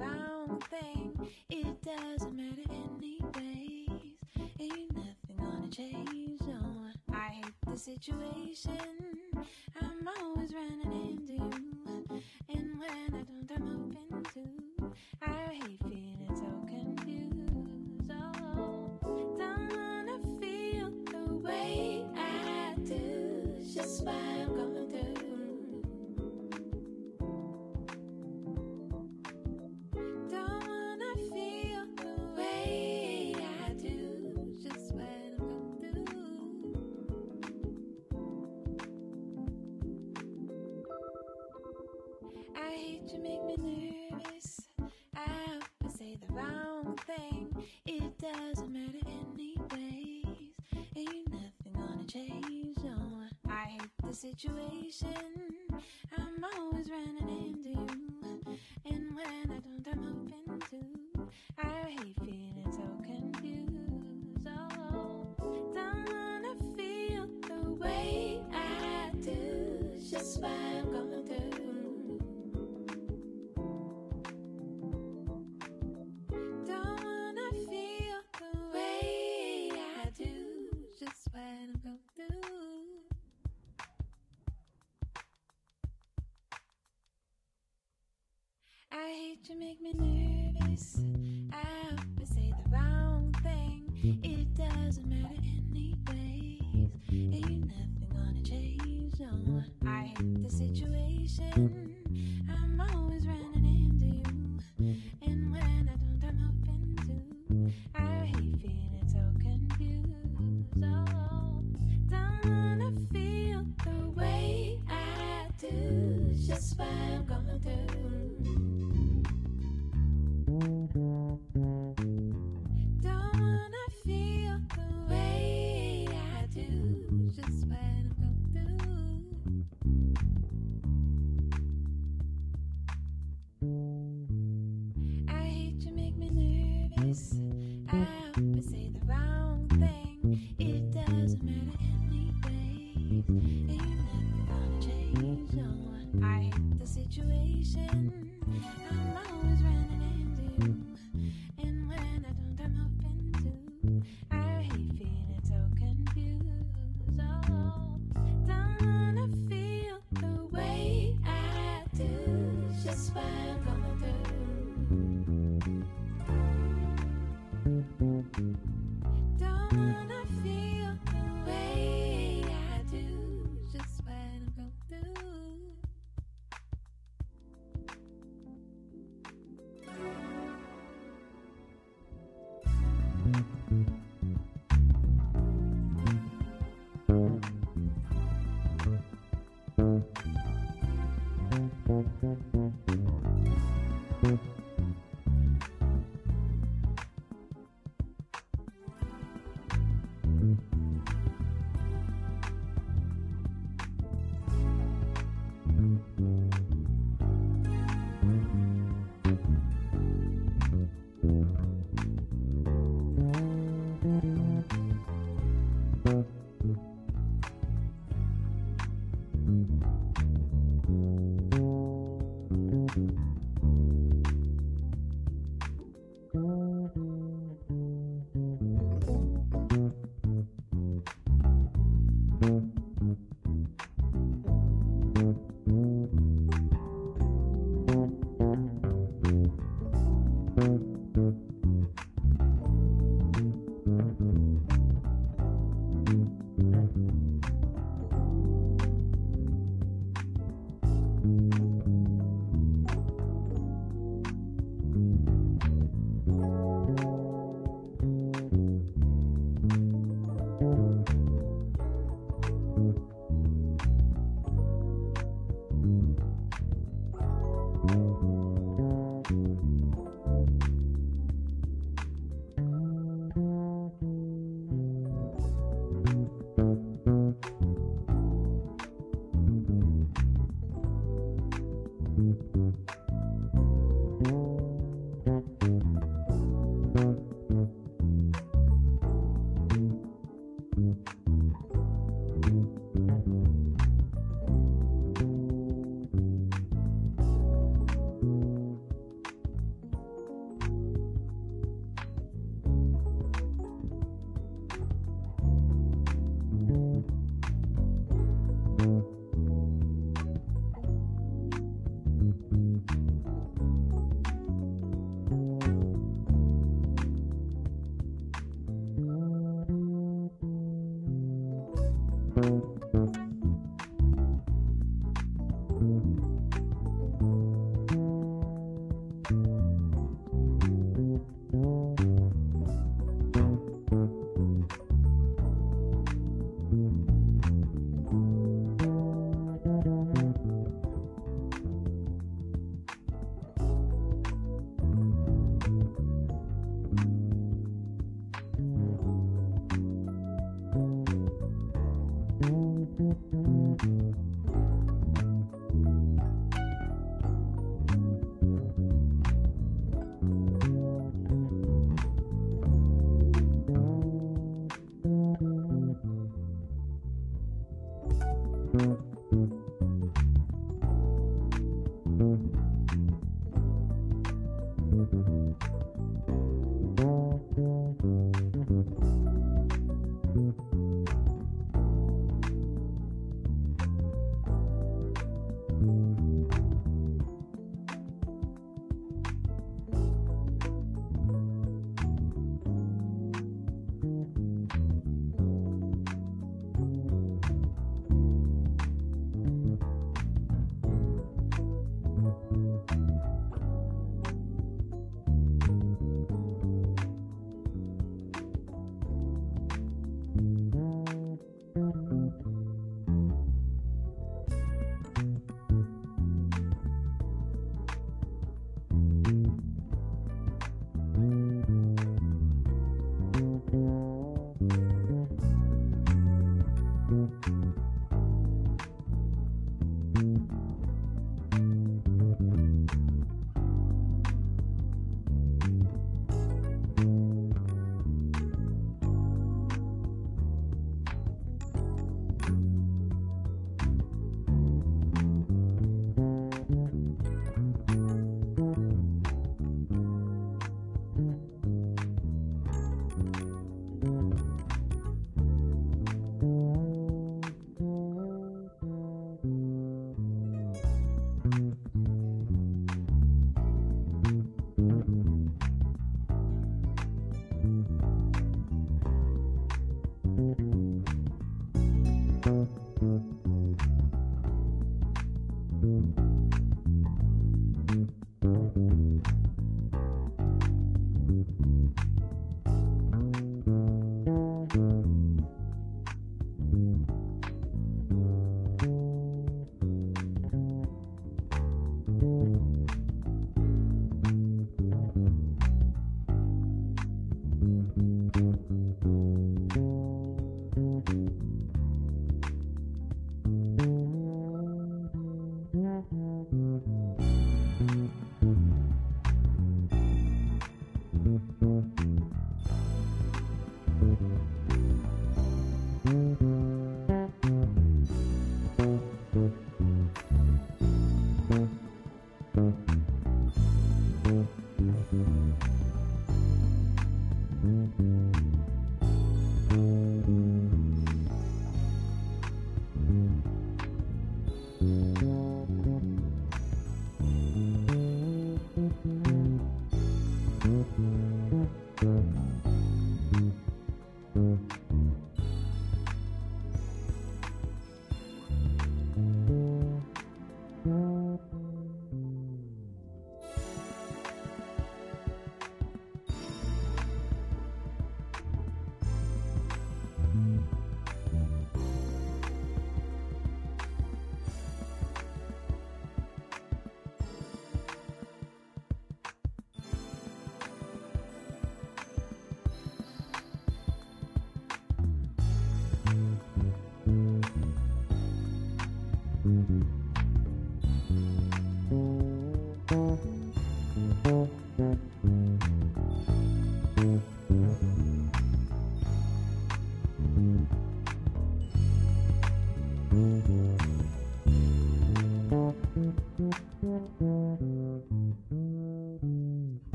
wrong thing. It doesn't matter anyways. Ain't nothing gonna change, no. I hate the situation. I'm always running into you. And when I don't, I'm open to. I hate feeling so confused. Oh, don't wanna feel the way I do. It's just what I'm going through. Don't wanna feel the way I do. It's just what I'm going through. I hate you, make me nervous. I hope I say the wrong thing. It doesn't matter anyways. Ain't nothing gonna change, no. I hate the situation. I'm always running into you. And when I don't, I'm open to. I hate feeling so confused. Oh, don't wanna feel the way I do. It's just what I'm going through. Don't wanna feel the way I do. Just what I'm going through. I hate you, make me nervous. I hope I say the wrong thing. It doesn't matter anyways. Ain't nothing gonna change, no. I hate the situation. I'm always running into you. And when I don't, I'm open to. I hate feeling so confused. Oh, don't wanna feel the way I do. It's just what I'm going through. Don't wanna feel the way I do. It's just what I'm going through. I hate you, make me nervous. I hope I say the wrong thing. It doesn't matter anyways. Ain't nothing gonna change, no. I hate the situation. I'm always running into you. And when I don't, I'm open to. I hate feeling so confused. Oh, don't wanna feel the way I do. It's just what I'm going through. Don't wanna feel the way I do. It's just what I'm going through.